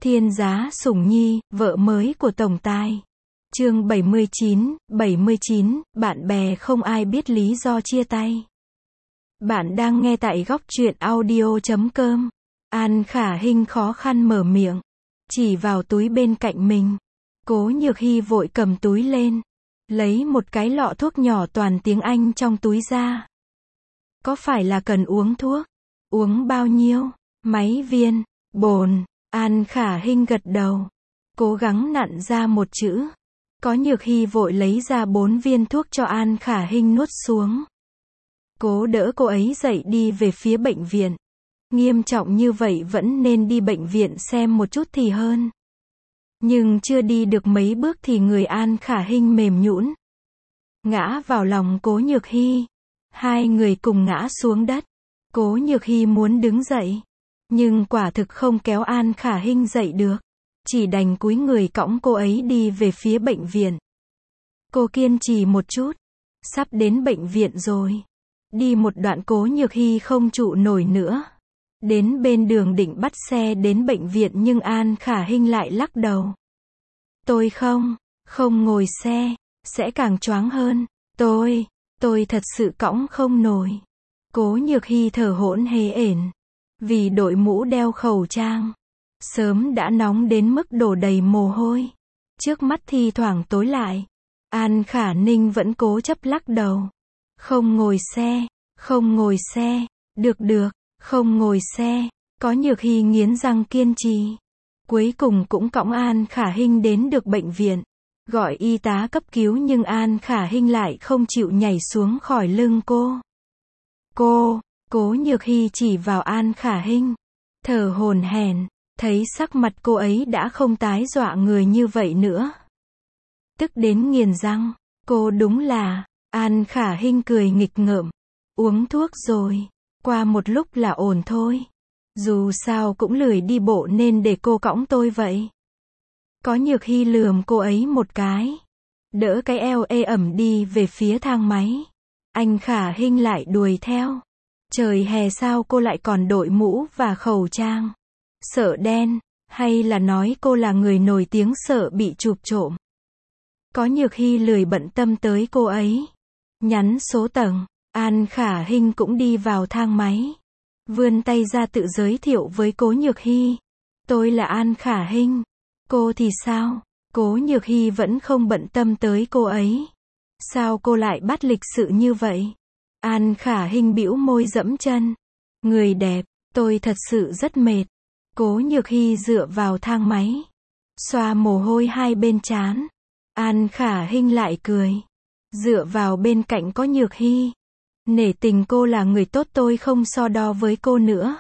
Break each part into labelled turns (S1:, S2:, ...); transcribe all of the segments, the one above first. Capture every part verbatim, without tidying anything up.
S1: Thiên giá sủng nhi, vợ mới của tổng tài. Chương bảy mươi chín, bảy mươi chín, bạn bè không ai biết lý do chia tay. Bạn đang nghe tại góc truyện audio chấm com. An Khả Hinh khó khăn mở miệng, chỉ vào túi bên cạnh mình. Cố Nhược Hy vội cầm túi lên, lấy một cái lọ thuốc nhỏ toàn tiếng Anh trong túi ra. Có phải là cần uống thuốc? Uống bao nhiêu? Mấy viên? Bồn. An Khả Hinh gật đầu, cố gắng nặn ra một chữ. Có Nhược Hy vội lấy ra bốn viên thuốc cho An Khả Hinh nuốt xuống. Cố đỡ cô ấy dậy đi về phía bệnh viện. Nghiêm trọng như vậy vẫn nên đi bệnh viện xem một chút thì hơn. Nhưng chưa đi được mấy bước thì người An Khả Hinh mềm nhũn, ngã vào lòng Cố Nhược Hy. Hai người cùng ngã xuống đất. Cố Nhược Hy muốn đứng dậy, nhưng quả thực không kéo An Khả Hinh dậy được. Chỉ đành cúi người cõng cô ấy đi về phía bệnh viện. Cô kiên trì một chút. Sắp đến bệnh viện rồi. Đi một đoạn Cố Nhược Hy không trụ nổi nữa. Đến bên đường định bắt xe đến bệnh viện nhưng An Khả Hinh lại lắc đầu. Tôi không, không ngồi xe, sẽ càng choáng hơn. Tôi, tôi thật sự cõng không nổi. Cố Nhược Hy thở hổn hển, vì đội mũ đeo khẩu trang. Sớm đã nóng đến mức đổ đầy mồ hôi. Trước mắt thi thoảng tối lại. An Khả Ninh vẫn cố chấp lắc đầu. Không ngồi xe, không ngồi xe, được được, không ngồi xe. Có Nhược Hy nghiến răng kiên trì. Cuối cùng cũng cõng An Khả Hinh đến được bệnh viện. Gọi y tá cấp cứu nhưng An Khả Hinh lại không chịu nhảy xuống khỏi lưng cô. Cô, Cố Nhược Hy chỉ vào An Khả Hinh, thở hổn hển, thấy sắc mặt cô ấy đã không tái dọa người như vậy nữa. Tức đến nghiền răng, cô đúng là, An Khả Hinh cười nghịch ngợm, uống thuốc rồi, qua một lúc là ổn thôi. Dù sao cũng lười đi bộ nên để cô cõng tôi vậy. Có Nhược Hy lườm cô ấy một cái, đỡ cái eo ê ẩm đi về phía thang máy. Anh Khả Hinh lại đuổi theo. Trời hè sao cô lại còn đội mũ và khẩu trang? Sợ đen, hay là nói cô là người nổi tiếng sợ bị chụp trộm? Có Nhược Hy lười bận tâm tới cô ấy. Nhắn số tầng, An Khả Hinh cũng đi vào thang máy. Vươn tay ra tự giới thiệu với Cố Nhược Hy. Tôi là An Khả Hinh. Cô thì sao? Cố Nhược Hy vẫn không bận tâm tới cô ấy. Sao cô lại bắt lịch sự như vậy? An Khả Hinh bĩu môi dẫm chân. Người đẹp, tôi thật sự rất mệt. Cố Nhược Hy dựa vào thang máy, xoa mồ hôi hai bên trán. An Khả Hinh lại cười, dựa vào bên cạnh Có Nhược Hy. Nể tình cô là người tốt tôi không so đo với cô nữa.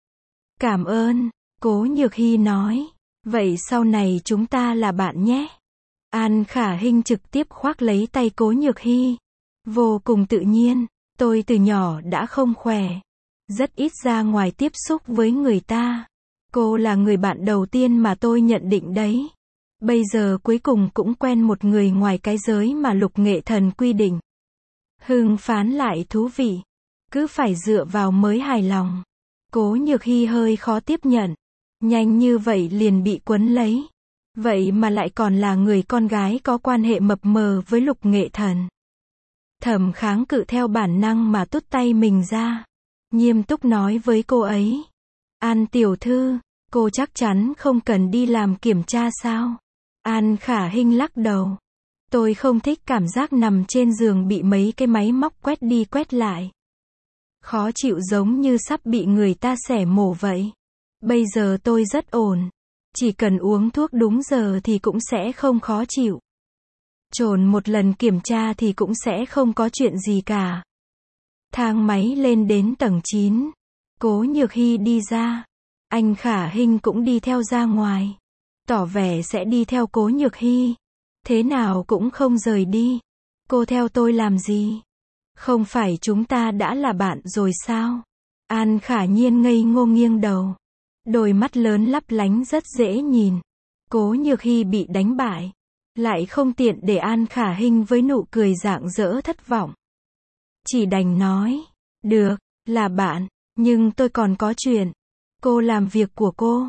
S1: Cảm ơn, Cố Nhược Hy nói. Vậy sau này chúng ta là bạn nhé. An Khả Hinh trực tiếp khoác lấy tay Cố Nhược Hy. Vô cùng tự nhiên, tôi từ nhỏ đã không khỏe. Rất ít ra ngoài tiếp xúc với người ta. Cô là người bạn đầu tiên mà tôi nhận định đấy. Bây giờ cuối cùng cũng quen một người ngoài cái giới mà Lục Nghệ Thần quy định. Hưng phán lại thú vị. Cứ phải dựa vào mới hài lòng. Cố Nhược Hy hơi khó tiếp nhận. Nhanh như vậy liền bị quấn lấy. Vậy mà lại còn là người con gái có quan hệ mập mờ với Lục Nghệ Thần. Thẩm kháng cự theo bản năng mà tút tay mình ra. Nghiêm túc nói với cô ấy. An tiểu thư, cô chắc chắn không cần đi làm kiểm tra sao? An Khả Hinh lắc đầu. Tôi không thích cảm giác nằm trên giường bị mấy cái máy móc quét đi quét lại. Khó chịu giống như sắp bị người ta xẻ mổ vậy. Bây giờ tôi rất ổn. Chỉ cần uống thuốc đúng giờ thì cũng sẽ không khó chịu. Trồn một lần kiểm tra thì cũng sẽ không có chuyện gì cả. Thang máy lên đến tầng chín. Cố Nhược Hy đi ra. Anh Khả Hinh cũng đi theo ra ngoài. Tỏ vẻ sẽ đi theo Cố Nhược Hy. Thế nào cũng không rời đi. Cô theo tôi làm gì? Không phải chúng ta đã là bạn rồi sao? An Khả Nhiên ngây ngô nghiêng đầu. Đôi mắt lớn lấp lánh rất dễ nhìn. Cố Nhược Hy bị đánh bại. Lại không tiện để An Khả Hinh với nụ cười rạng rỡ thất vọng. Chỉ đành nói. Được, là bạn, nhưng tôi còn có chuyện. Cô làm việc của cô.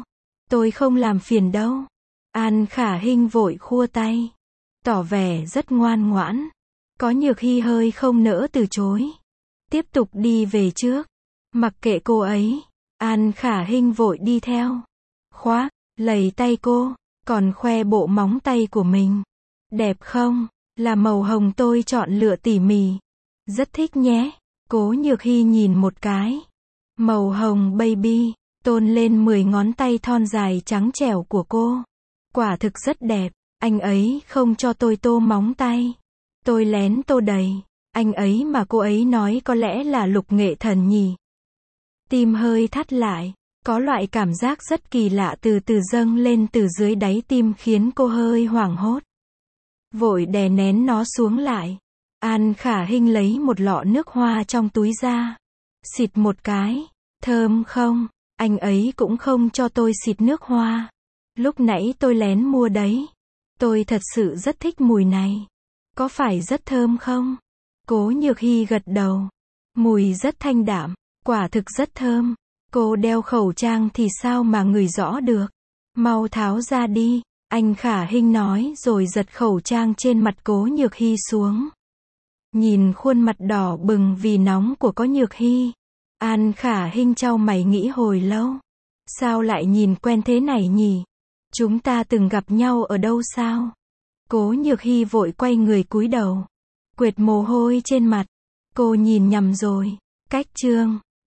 S1: Tôi không làm phiền đâu. An Khả Hinh vội khua tay, tỏ vẻ rất ngoan ngoãn. Có Nhược Hy hơi không nỡ từ chối, tiếp tục đi về trước. Mặc kệ cô ấy, An Khả Hinh vội đi theo. Khoác, lầy tay cô, còn khoe bộ móng tay của mình. Đẹp không? Là màu hồng tôi chọn lựa tỉ mỉ. Rất thích nhé. Cố Nhược Hy nhìn một cái. Màu hồng baby, tôn lên mười ngón tay thon dài trắng trẻo của cô. Quả thực rất đẹp. Anh ấy không cho tôi tô móng tay. Tôi lén tô đầy. Anh ấy mà cô ấy nói có lẽ là Lục Nghệ Thần nhỉ. Tim hơi thắt lại. Có loại cảm giác rất kỳ lạ từ từ dâng lên từ dưới đáy tim khiến cô hơi hoảng hốt. Vội đè nén nó xuống lại. An Khả Hinh lấy một lọ nước hoa trong túi ra. Xịt một cái. Thơm không? Anh ấy cũng không cho tôi xịt nước hoa. Lúc nãy tôi lén mua đấy. Tôi thật sự rất thích mùi này. Có phải rất thơm không? Cố Nhược Hy gật đầu. Mùi rất thanh đạm. Quả thực rất thơm. Cô đeo khẩu trang thì sao mà ngửi rõ được? Mau tháo ra đi. Anh Khả Hinh nói rồi giật khẩu trang trên mặt Cố Nhược Hy xuống. Nhìn khuôn mặt đỏ bừng vì nóng của Cố Nhược Hy, An Khả Hinh chau mày nghĩ hồi lâu. Sao lại nhìn quen thế này nhỉ? Chúng ta từng gặp nhau ở đâu sao? Cố Nhược Hy vội quay người cúi đầu, quệt mồ hôi trên mặt. Cô nhìn nhầm rồi. Cách chương